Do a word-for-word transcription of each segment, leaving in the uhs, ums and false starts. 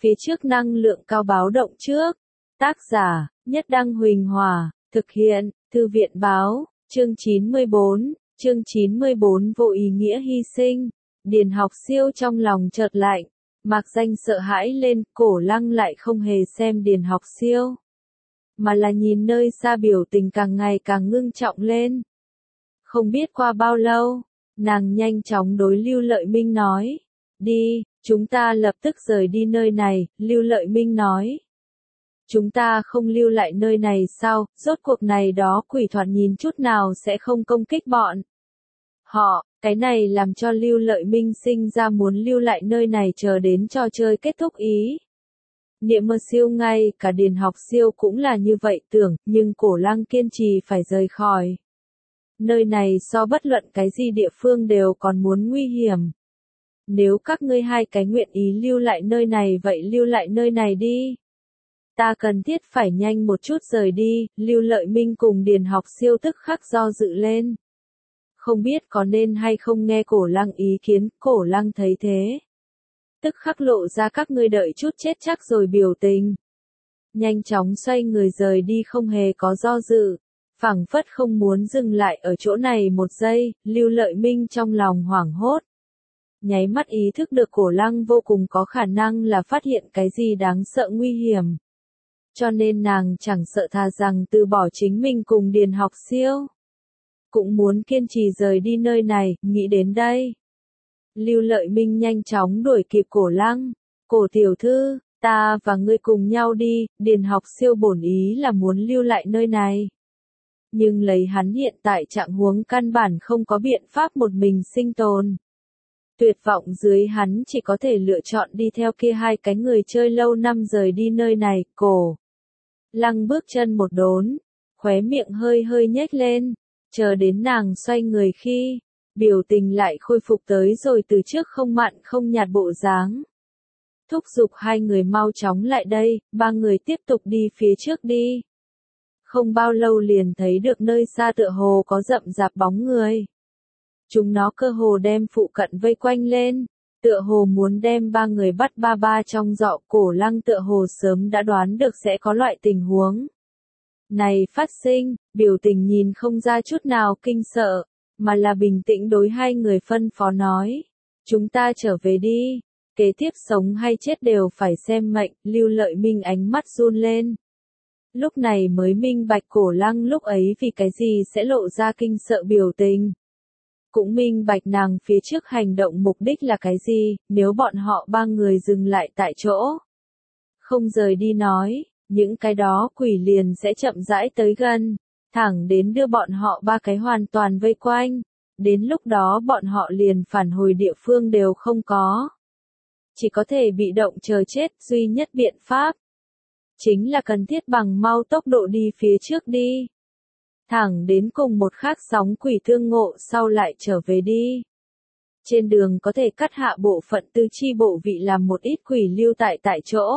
Phía trước năng lượng cao báo động trước. Tác giả, Nhất Đăng Huỳnh Hòa, thực hiện, Thư viện Báo, chương chín mươi bốn, chương chín mươi bốn vô ý nghĩa hy sinh. Điền Học Siêu trong lòng chợt lạnh, mạc danh sợ hãi lên, Cổ Lăng lại không hề xem Điền Học Siêu, mà là nhìn nơi xa biểu tình càng ngày càng ngưng trọng lên. Không biết qua bao lâu, nàng nhanh chóng đối Lưu Lợi Minh nói, đi, chúng ta lập tức rời đi nơi này. Lưu Lợi Minh nói, chúng ta không lưu lại nơi này sao, rốt cuộc này đó quỷ thoạt nhìn chút nào sẽ không công kích bọn họ. Cái này làm cho Lưu Lợi Minh sinh ra muốn lưu lại nơi này chờ đến trò chơi kết thúc ý. Niệm Mơ Siêu ngay cả Điền Học Siêu cũng là như vậy tưởng, nhưng Cổ Lăng kiên trì phải rời khỏi nơi này so bất luận cái gì địa phương đều còn muốn nguy hiểm. Nếu các ngươi hai cái nguyện ý lưu lại nơi này vậy lưu lại nơi này đi. Ta cần thiết phải nhanh một chút rời đi. Lưu Lợi Minh cùng Điền Học Siêu tức khắc do dự lên. Không biết có nên hay không nghe Cổ Lăng ý kiến. Cổ Lăng thấy thế, tức khắc lộ ra các ngươi đợi chút chết chắc rồi biểu tình. Nhanh chóng xoay người rời đi không hề có do dự. Phảng phất không muốn dừng lại ở chỗ này một giây. Lưu Lợi Minh trong lòng hoảng hốt, nháy mắt ý thức được Cổ Lăng vô cùng có khả năng là phát hiện cái gì đáng sợ nguy hiểm. Cho nên nàng chẳng sợ thà rằng từ bỏ chính mình cùng Điền Học Siêu, cũng muốn kiên trì rời đi nơi này. Nghĩ đến đây, Lưu Lợi Minh nhanh chóng đuổi kịp Cổ Lăng. Cổ tiểu thư, ta và ngươi cùng nhau đi. Điền Học Siêu bổn ý là muốn lưu lại nơi này, nhưng lấy hắn hiện tại trạng huống căn bản không có biện pháp một mình sinh tồn. Tuyệt vọng dưới hắn chỉ có thể lựa chọn đi theo kia hai cái người chơi lâu năm rời đi nơi này. Cổ Lăng bước chân một đốn, khóe miệng hơi hơi nhếch lên, chờ đến nàng xoay người khi, biểu tình lại khôi phục tới rồi từ trước không mặn không nhạt bộ dáng. Thúc giục hai người mau chóng lại đây. Ba người tiếp tục đi phía trước đi. Không bao lâu liền thấy được nơi xa tựa hồ có rậm rạp bóng người. Chúng nó cơ hồ đem phụ cận vây quanh lên, tựa hồ muốn đem ba người bắt. Ba ba trong dọ. Cổ Lăng tựa hồ sớm đã đoán được sẽ có loại tình huống này phát sinh, biểu tình nhìn không ra chút nào kinh sợ, mà là bình tĩnh đối hai người phân phó nói, chúng ta trở về đi, kế tiếp sống hay chết đều phải xem mệnh. Lưu Lợi Minh ánh mắt run lên, lúc này mới minh bạch Cổ Lăng lúc ấy vì cái gì sẽ lộ ra kinh sợ biểu tình. Cũng minh bạch nàng phía trước hành động mục đích là cái gì. Nếu bọn họ ba người dừng lại tại chỗ, không rời đi nói, những cái đó quỷ liền sẽ chậm rãi tới gần, thẳng đến đưa bọn họ ba cái hoàn toàn vây quanh. Đến lúc đó bọn họ liền phản hồi địa phương đều không có, chỉ có thể bị động chờ chết. Duy nhất biện pháp chính là cần thiết bằng mau tốc độ đi phía trước đi, thẳng đến cùng một khác sóng quỷ thương ngộ sau lại trở về đi. Trên đường có thể cắt hạ bộ phận tư chi bộ vị làm một ít quỷ lưu tại tại chỗ.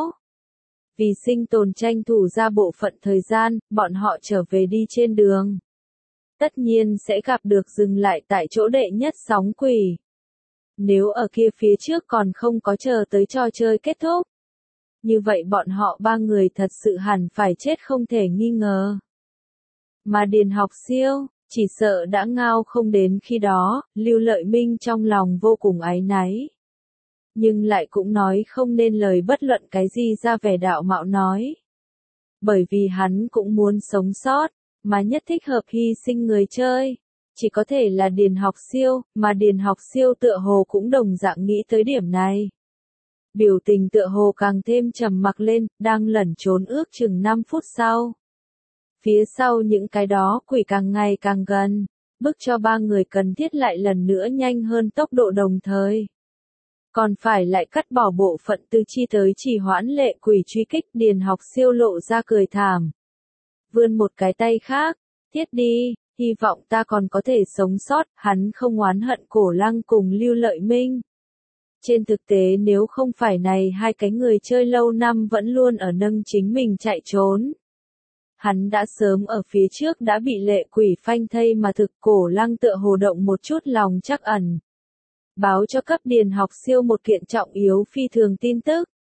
Vì sinh tồn tranh thủ ra bộ phận thời gian, bọn họ trở về đi trên đường, tất nhiên sẽ gặp được dừng lại tại chỗ đệ nhất sóng quỷ. Nếu ở kia phía trước còn không có chờ tới trò chơi kết thúc, như vậy bọn họ ba người thật sự hẳn phải chết không thể nghi ngờ. Mà Điền Học Siêu, chỉ sợ đã ngao không đến khi đó. Lưu Lợi Minh trong lòng vô cùng áy náy, nhưng lại cũng nói không nên lời bất luận cái gì ra vẻ đạo mạo nói. Bởi vì hắn cũng muốn sống sót, mà nhất thích hợp hy sinh người chơi, chỉ có thể là Điền Học Siêu, mà Điền Học Siêu tựa hồ cũng đồng dạng nghĩ tới điểm này. Biểu tình tựa hồ càng thêm trầm mặc lên, đang lẩn trốn ước chừng năm phút sau. Phía sau những cái đó quỷ càng ngày càng gần, bức cho ba người cần thiết lại lần nữa nhanh hơn tốc độ, đồng thời còn phải lại cắt bỏ bộ phận tư chi tới chỉ hoãn lệ quỷ truy kích. Điền Học Siêu lộ ra cười thảm, vươn một cái tay khác, thiết đi, hy vọng ta còn có thể sống sót. Hắn không oán hận Cổ Lăng cùng Lưu Lợi Minh. Trên thực tế nếu không phải này hai cái người chơi lâu năm vẫn luôn ở nâng chính mình chạy trốn, hắn đã sớm ở phía trước đã bị lệ quỷ phanh thây mà thực. Cổ Lăng tựa hồ động một chút lòng trắc ẩn, báo cho cấp Điền Học Siêu một kiện trọng yếu phi thường tin tức.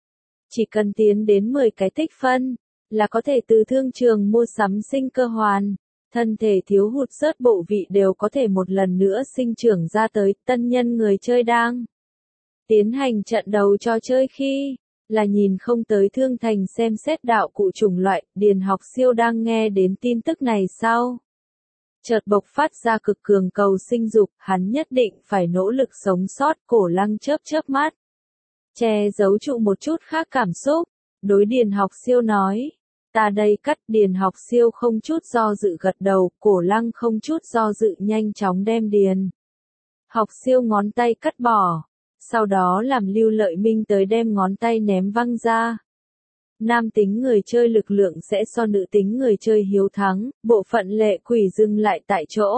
Chỉ cần tiến đến mười cái tích phân, là có thể từ thương trường mua sắm sinh cơ hoàn. Thân thể thiếu hụt rớt bộ vị đều có thể một lần nữa sinh trưởng ra tới. Tân nhân người chơi đang tiến hành trận đầu trò chơi khi là nhìn không tới thương thành xem xét đạo cụ chủng loại. Điền Học Siêu đang nghe đến tin tức này sau chợt bộc phát ra cực cường cầu sinh dục, hắn nhất định phải nỗ lực sống sót. Cổ Lăng chớp chớp mắt, che giấu trụ một chút khác cảm xúc, đối Điền Học Siêu nói, ta đây cắt. Điền Học Siêu không chút do dự gật đầu, Cổ Lăng không chút do dự nhanh chóng đem Điền Học Siêu ngón tay cắt bỏ, sau đó làm Lưu Lợi Minh tới đem ngón tay ném văng ra. Nam tính người chơi lực lượng sẽ so nữ tính người chơi hiếu thắng, bộ phận lệ quỷ dừng lại tại chỗ.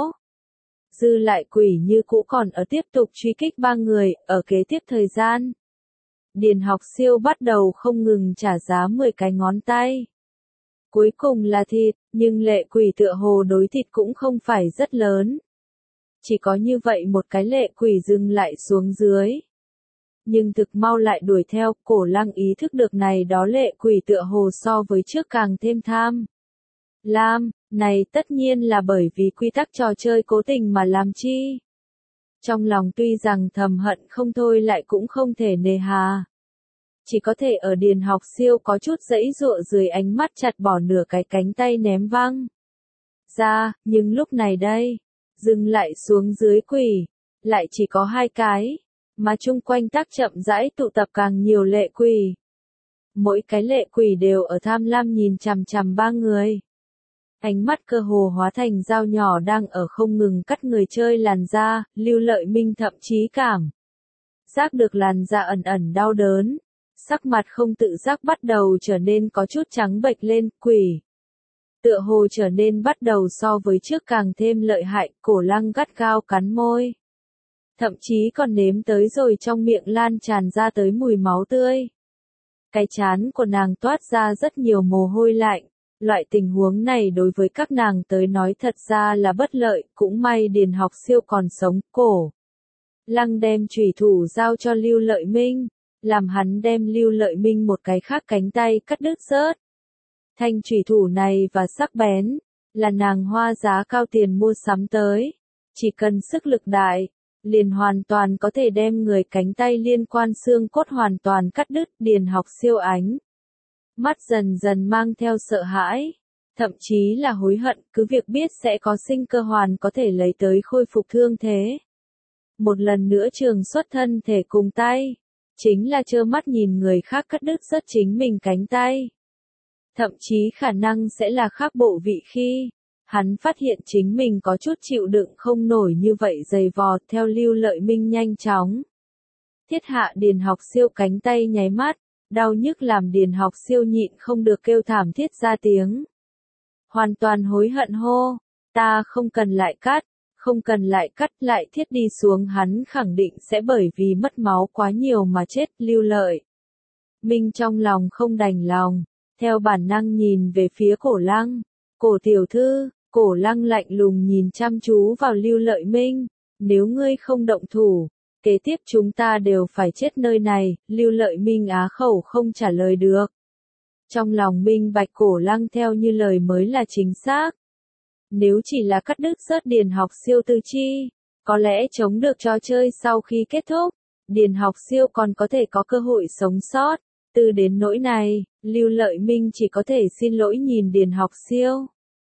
Dư lại quỷ như cũ còn ở tiếp tục truy kích ba người, ở kế tiếp thời gian. Điền Học Siêu bắt đầu không ngừng trả giá mười cái ngón tay. Cuối cùng là thịt, nhưng lệ quỷ tựa hồ đối thịt cũng không phải rất lớn. Chỉ có như vậy một cái lệ quỷ dừng lại xuống dưới. Nhưng thực mau lại đuổi theo. Cổ Lăng ý thức được này đó lệ quỷ tựa hồ so với trước càng thêm tham lam, này tất nhiên là bởi vì quy tắc trò chơi cố tình mà làm chi. Trong lòng tuy rằng thầm hận không thôi lại cũng không thể nề hà. Chỉ có thể ở Điền Học Siêu có chút dãy dụa dưới ánh mắt chặt bỏ nửa cái cánh tay ném văng ra, nhưng lúc này đây, dừng lại xuống dưới quỷ, lại chỉ có hai cái. Mà chung quanh tác chậm rãi tụ tập càng nhiều lệ quỷ. Mỗi cái lệ quỷ đều ở tham lam nhìn chằm chằm ba người. Ánh mắt cơ hồ hóa thành dao nhỏ đang ở không ngừng cắt người chơi làn da. Lưu Lợi Minh thậm chí cảm giác được làn da ẩn ẩn đau đớn. Sắc mặt không tự giác bắt đầu trở nên có chút trắng bệch lên. Quỷ tựa hồ trở nên bắt đầu so với trước càng thêm lợi hại. Cổ Lăng gắt gao cắn môi, thậm chí còn nếm tới rồi trong miệng lan tràn ra tới mùi máu tươi. Cái trán của nàng toát ra rất nhiều mồ hôi lạnh. Loại tình huống này đối với các nàng tới nói thật ra là bất lợi. Cũng may Điền Học Siêu còn sống. Cổ Lăng đem chủy thủ giao cho Lưu Lợi Minh, làm hắn đem Lưu Lợi Minh một cái khác cánh tay cắt đứt rớt. Thanh chủy thủ này và sắc bén, là nàng hoa giá cao tiền mua sắm tới. Chỉ cần sức lực đại, liền hoàn toàn có thể đem người cánh tay liên quan xương cốt hoàn toàn cắt đứt. Điền Học Siêu ánh mắt dần dần mang theo sợ hãi, thậm chí là hối hận, cứ việc biết sẽ có sinh cơ hoàn có thể lấy tới khôi phục thương thế. Một lần nữa trường xuất thân thể cùng tay, chính là trơ mắt nhìn người khác cắt đứt rớt chính mình cánh tay. Thậm chí khả năng sẽ là khác bộ vị khi hắn phát hiện chính mình có chút chịu đựng không nổi như vậy dày vò. Theo Lưu Lợi Minh nhanh chóng thiết hạ Điền Học Siêu cánh tay nháy mắt, đau nhức làm Điền Học Siêu nhịn không được kêu thảm thiết ra tiếng. Hoàn toàn hối hận hô, ta không cần lại cắt, không cần lại cắt. Lại thiết đi xuống hắn khẳng định sẽ bởi vì mất máu quá nhiều mà chết. Lưu Lợi Minh trong lòng không đành lòng, theo bản năng nhìn về phía Cổ Lăng. Cổ tiểu thư. Cổ Lăng lạnh lùng nhìn chăm chú vào Lưu Lợi Minh, nếu ngươi không động thủ, kế tiếp chúng ta đều phải chết nơi này. Lưu Lợi Minh á khẩu không trả lời được. Trong lòng minh bạch Cổ Lăng theo như lời mới là chính xác. Nếu chỉ là cắt đứt rớt Điền Học Siêu tư chi, có lẽ chống được trò chơi sau khi kết thúc, Điền Học Siêu còn có thể có cơ hội sống sót. Từ đến nỗi này, Lưu Lợi Minh chỉ có thể xin lỗi nhìn Điền Học Siêu.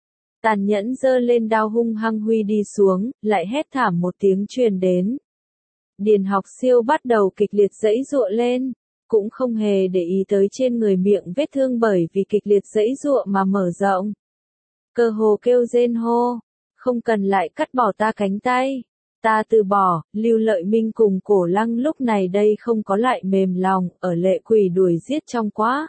Tàn nhẫn giơ lên đao hung hăng huy đi xuống, lại hét thảm một tiếng truyền đến. Điền Học Siêu bắt đầu kịch liệt giãy giụa lên, cũng không hề để ý tới trên người miệng vết thương bởi vì kịch liệt giãy giụa mà mở rộng. Cơ hồ kêu rên hô, không cần lại cắt bỏ ta cánh tay, ta từ bỏ. Lưu Lợi Minh cùng Cổ Lăng lúc này đây không có lại mềm lòng, ở lệ quỷ đuổi giết trong quá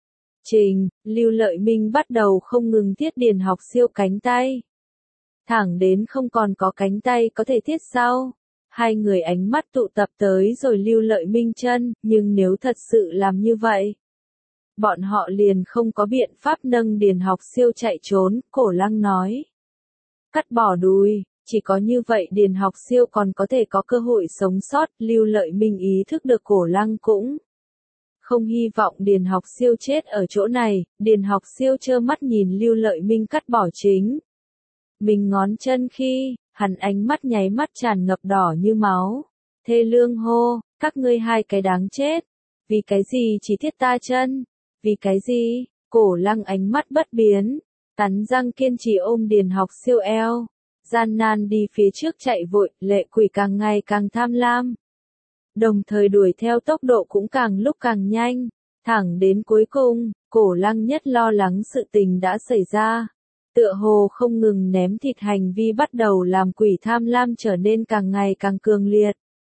trình, Lưu Lợi Minh bắt đầu không ngừng thiết Điền Học Siêu cánh tay. Thẳng đến không còn có cánh tay có thể thiết sau. Hai người ánh mắt tụ tập tới rồi Lưu Lợi Minh chân, nhưng nếu thật sự làm như vậy, bọn họ liền không có biện pháp nâng Điền Học Siêu chạy trốn. Cổ Lăng nói, cắt bỏ đùi, chỉ có như vậy Điền Học Siêu còn có thể có cơ hội sống sót. Lưu Lợi Minh ý thức được Cổ Lăng cũng Không hy vọng Điền Học Siêu chết ở chỗ này, Điền Học Siêu trơ mắt nhìn Lưu Lợi Minh cắt bỏ chính mình ngón chân khi, hắn ánh mắt nháy mắt tràn ngập đỏ như máu. Thê lương hô, các ngươi hai cái đáng chết. Vì cái gì chỉ thiết ta chân? Vì cái gì? Cổ Lăng ánh mắt bất biến, cắn răng kiên trì ôm Điền Học Siêu eo, gian nan đi phía trước chạy vội, lệ quỷ càng ngày càng tham lam. Đồng thời đuổi theo tốc độ cũng càng lúc càng nhanh, thẳng đến cuối cùng, Cổ Lăng nhất lo lắng sự tình đã xảy ra. Tựa hồ không ngừng ném thịt hành vi bắt đầu làm quỷ tham lam trở nên càng ngày càng cường liệt.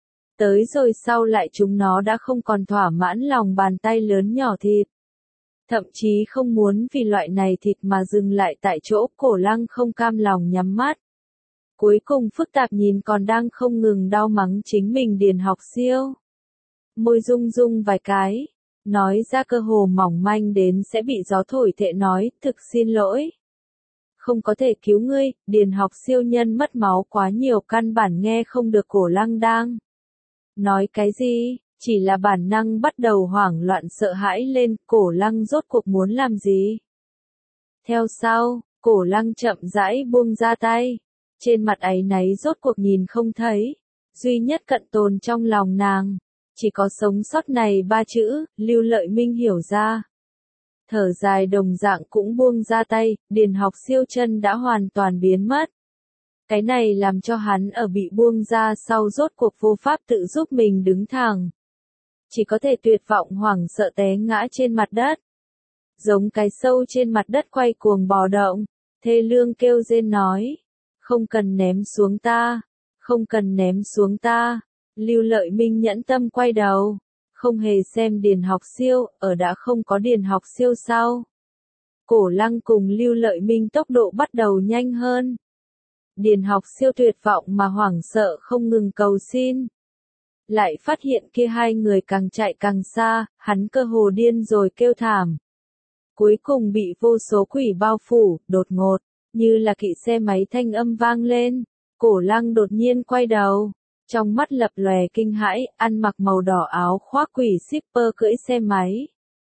Tới rồi sau lại chúng nó đã không còn thỏa mãn lòng bàn tay lớn nhỏ thịt. Thậm chí không muốn vì loại này thịt mà dừng lại tại chỗ. Cổ Lăng không cam lòng nhắm mắt. Cuối cùng phức tạp nhìn còn đang không ngừng đau mắng chính mình Điền Học Siêu. Môi rung rung vài cái, nói ra cơ hồ mỏng manh đến sẽ bị gió thổi thệ nói, thực xin lỗi. Không có thể cứu ngươi, Điền Học Siêu nhân mất máu quá nhiều căn bản nghe không được Cổ Lăng đang nói cái gì, chỉ là bản năng bắt đầu hoảng loạn sợ hãi lên. Cổ Lăng rốt cuộc muốn làm gì? Theo sau, Cổ Lăng chậm rãi buông ra tay, trên mặt áy náy rốt cuộc nhìn không thấy, duy nhất cận tồn trong lòng nàng, chỉ có sống sót này ba chữ. Lưu Lợi Minh hiểu ra, thở dài đồng dạng cũng buông ra tay. Điền Học Siêu chân đã hoàn toàn biến mất. Cái này làm cho hắn ở bị buông ra sau rốt cuộc vô pháp tự giúp mình đứng thẳng. Chỉ có thể tuyệt vọng hoảng sợ té ngã trên mặt đất. Giống cái sâu trên mặt đất quay cuồng bò động, thê lương kêu rên nói. Không cần ném xuống ta, không cần ném xuống ta. Lưu Lợi Minh nhẫn tâm quay đầu, không hề xem Điền Học Siêu, ở đã không có Điền Học Siêu sau. Cổ Lăng cùng Lưu Lợi Minh tốc độ bắt đầu nhanh hơn. Điền Học Siêu tuyệt vọng mà hoảng sợ không ngừng cầu xin. Lại phát hiện kia hai người càng chạy càng xa, hắn cơ hồ điên rồi kêu thảm. Cuối cùng bị vô số quỷ bao phủ, đột ngột, như là kỵ xe máy thanh âm vang lên. Cổ Lăng đột nhiên quay đầu, trong mắt lập lòe kinh hãi, ăn mặc màu đỏ áo khoác quỷ shipper cưỡi xe máy.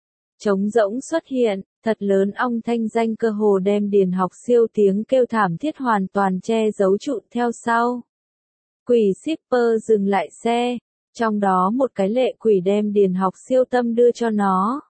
Trống rỗng xuất hiện, thật lớn ong thanh danh cơ hồ đem Điền Học Siêu tiếng kêu thảm thiết hoàn toàn che giấu trụ. Theo sau, quỷ shipper dừng lại xe, trong đó một cái lệ quỷ đem Điền Học Siêu tâm đưa cho nó.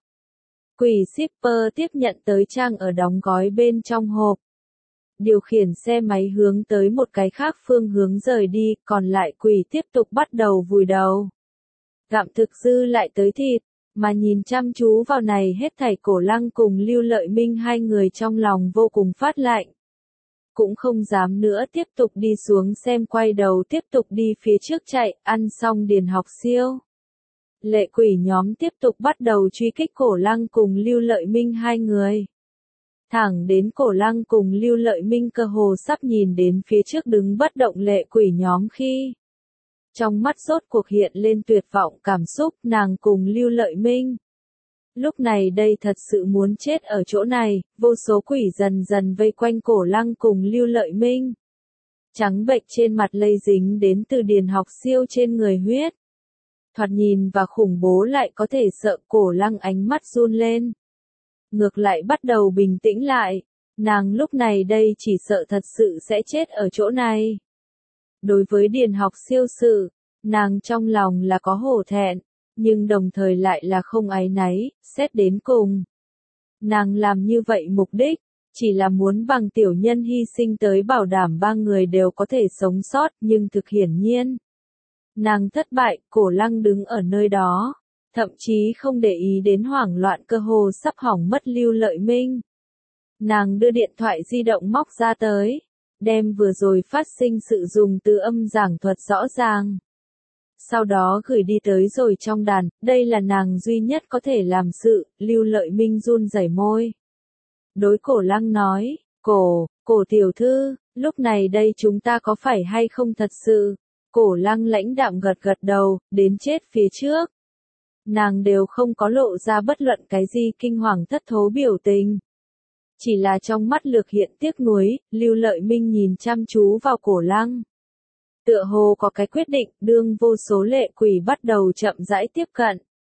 Quỷ shipper tiếp nhận tới trang ở đóng gói bên trong hộp, điều khiển xe máy hướng tới một cái khác phương hướng rời đi, còn lại quỷ tiếp tục bắt đầu vùi đầu gặm thực dư lại tới thịt. Mà nhìn chăm chú vào này hết thảy, Cổ Lăng cùng Lưu Lợi Minh hai người trong lòng vô cùng phát lạnh. Cũng không dám nữa tiếp tục đi xuống xem, quay đầu tiếp tục đi phía trước chạy. Ăn xong Điền Học Siêu, lệ quỷ nhóm tiếp tục bắt đầu truy kích Cổ Lăng cùng Lưu Lợi Minh hai người. Thẳng đến Cổ Lăng cùng Lưu Lợi Minh cơ hồ sắp nhìn đến phía trước đứng bất động lệ quỷ nhóm khi trong mắt rốt cuộc hiện lên tuyệt vọng cảm xúc. Nàng cùng Lưu Lợi Minh lúc này đây thật sự muốn chết ở chỗ này. Vô số quỷ dần dần vây quanh Cổ Lăng cùng Lưu Lợi Minh, trắng bệch trên mặt lây dính đến từ Điền Học Siêu trên người huyết, thoạt nhìn và khủng bố lại có thể sợ. Cổ Lăng ánh mắt run lên, ngược lại bắt đầu bình tĩnh lại. Nàng lúc này đây chỉ sợ thật sự sẽ chết ở chỗ này. Đối với Điền Học Siêu sự, nàng trong lòng là có hổ thẹn, nhưng đồng thời lại là không áy náy. Xét đến cùng, nàng làm như vậy mục đích chỉ là muốn bằng tiểu nhân hy sinh tới bảo đảm ba người đều có thể sống sót, nhưng thực hiển nhiên nàng thất bại. Cổ Lăng đứng ở nơi đó, thậm chí không để ý đến hoảng loạn cơ hồ sắp hỏng mất Lưu Lợi Minh. Nàng đưa điện thoại di động móc ra tới, đem vừa rồi phát sinh sự dùng từ âm giảng thuật rõ ràng. Sau đó gửi đi tới rồi trong đàn, đây là nàng duy nhất có thể làm sự. Lưu Lợi Minh run rẩy môi, đối Cổ Lăng nói, cổ, cổ tiểu thư, lúc này đây chúng ta có phải hay không thật sự? Cổ Lăng lãnh đạm gật gật đầu, đến chết phía trước. Nàng đều không có lộ ra bất luận cái gì kinh hoàng thất thố biểu tình. Chỉ là trong mắt lược hiện tiếc nuối. Lưu Lợi Minh nhìn chăm chú vào Cổ Lăng, tựa hồ có cái quyết định. Đương vô số lệ quỷ bắt đầu chậm rãi tiếp cận,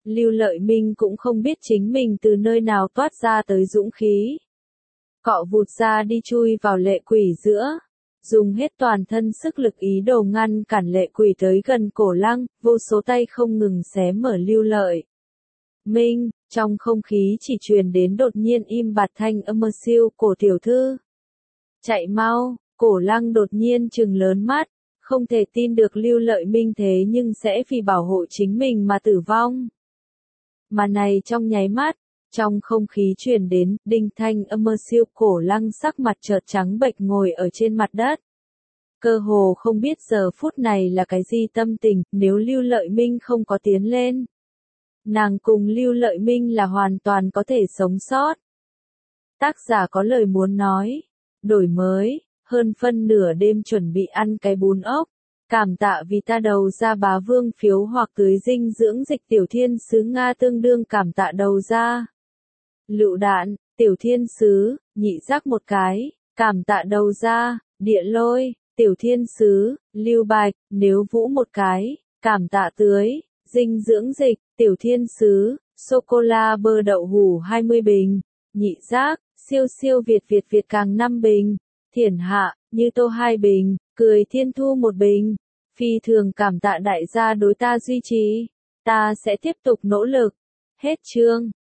Lưu Lợi Minh cũng không biết chính mình từ nơi nào toát ra tới dũng khí. Cọ vụt ra đi chui vào lệ quỷ giữa. Dùng hết toàn thân sức lực ý đồ ngăn cản lệ quỷ tới gần cổ lăng, vô số tay không ngừng xé mở Lưu Lợi Minh, trong không khí chỉ truyền đến đột nhiên im bặt thanh âm mơ siêu cổ tiểu thư. Chạy mau, cổ lăng đột nhiên trừng lớn mắt, không thể tin được Lưu Lợi Minh thế nhưng sẽ vì bảo hộ chính mình mà tử vong. Mà này trong nháy mắt, trong không khí truyền đến, đinh thanh âm mơ siêu cổ lăng sắc mặt chợt trắng bệch ngồi ở trên mặt đất. Cơ hồ không biết giờ phút này là cái gì tâm tình, nếu Lưu Lợi Minh không có tiến lên. Nàng cùng Lưu Lợi Minh là hoàn toàn có thể sống sót. Tác giả có lời muốn nói. Đổi mới, hơn phân nửa đêm chuẩn bị ăn cái bún ốc. Cảm tạ vì ta đầu ra bá vương phiếu hoặc tưới dinh dưỡng dịch tiểu thiên sứ Nga tương đương cảm tạ đầu ra. Lựu đạn, tiểu thiên sứ, nhị giác một cái, cảm tạ đầu ra, địa lôi, tiểu thiên sứ, Lưu Bạch, nếu vũ một cái, cảm tạ tưới, dinh dưỡng dịch, tiểu thiên sứ, sô-cô-la bơ đậu hủ hai mươi bình, nhị giác, siêu siêu Việt Việt Việt càng năm bình, thiển hạ, như tô hai bình, cười thiên thu một bình, phi thường cảm tạ đại gia đối ta duy trì, ta sẽ tiếp tục nỗ lực, hết chương.